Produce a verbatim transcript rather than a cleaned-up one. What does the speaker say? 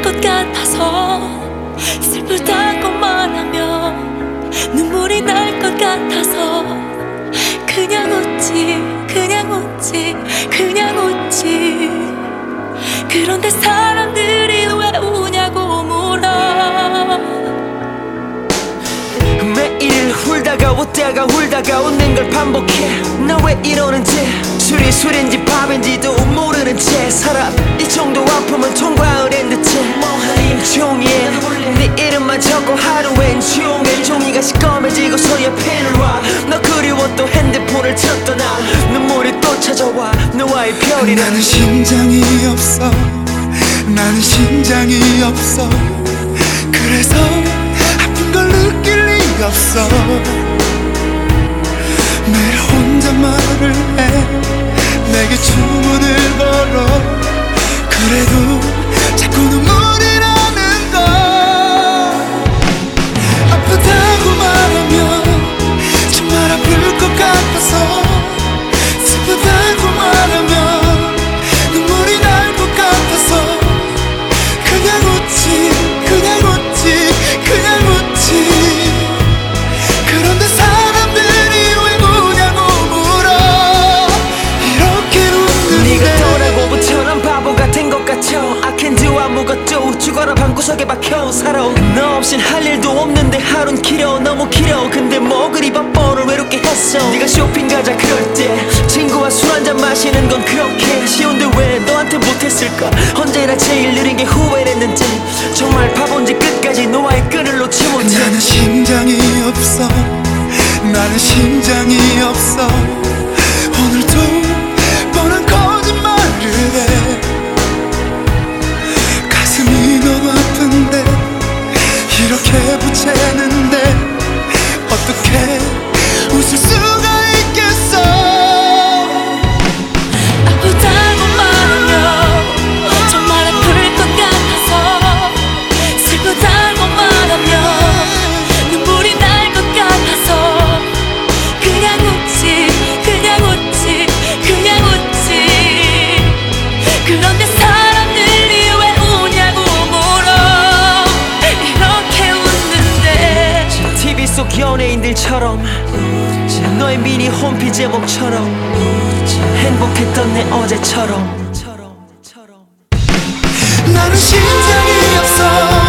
것 같아서 슬프다고 말하면 눈물이 날 것 같아서 그냥 웃지 그냥 웃지 그냥 웃지. 그런데 사람들이 왜 우냐고 물어. 매일 울다가 웃다가 울다가 웃는 걸 반복해. 너 왜 이러는지 술이 술인지 밥인지도 모르는 채 살아. 이 정도 아픔은 통과를 한 듯해. 뭐하니 종이에 네 이름만 적고 하루엔 종일 종이가 시꺼매지고서야 펜을 와. 너 그리워 또 핸드폰을 쳤더나 눈물이 또 찾아와. 너와의 별이라. 나는 심장이 없어. 나는 심장이 없어. 그래서 아픈 걸 느낄 리가 없어. 매일 혼자 말을 해. 내게 주문을 걸어. 그래도 자꾸 눈물이 나는 걸. 아프다고 말하면 정말 아플 것 같아서. 슬프다고 말하면 눈물이 날 것 같아서 그냥 웃지 그냥 웃지 그냥 웃지. 그런데 사람들이 왜 우냐고 물어. 이렇게 웃는데 네가 떠나고부터는 바보 같은 것 같아. I can do 아무것도 죽어라 방구석에 박혀 살아. 너 없인 할 일도 없는데 하루는 길어 너무 길어. 근데 뭐 그리 바빠 오늘 외롭게 했어. 네가 쇼핑 가자 그럴 때 친구와 술 한잔 마시는 건 그렇게 쉬운데 왜 너한테 못했을까. 언제나 제일 느린 게 후회했는지 정말 바본지 끝까지 너와의 끈을 놓지 못해. 나는 심장이 없어. 나는 심장이 없어. 오늘도 뻔한 거짓말을 해. 가슴이 너무 아픈데 이렇게 부채는데 어떻게 웃을 수가 있겠어. 아프다고 말하면 정말 아플 것 같아서 슬프다고 말하면 눈물이 날 것 같아서 그냥 웃지 그냥 웃지 그냥 웃지. 그런데 사람들이 왜 우냐고 물어. 이렇게 웃는데 티비 속 연예인들처럼 너의 미니 홈피 제목처럼 행복했던 내 어제처럼. 나는 심장이 없어.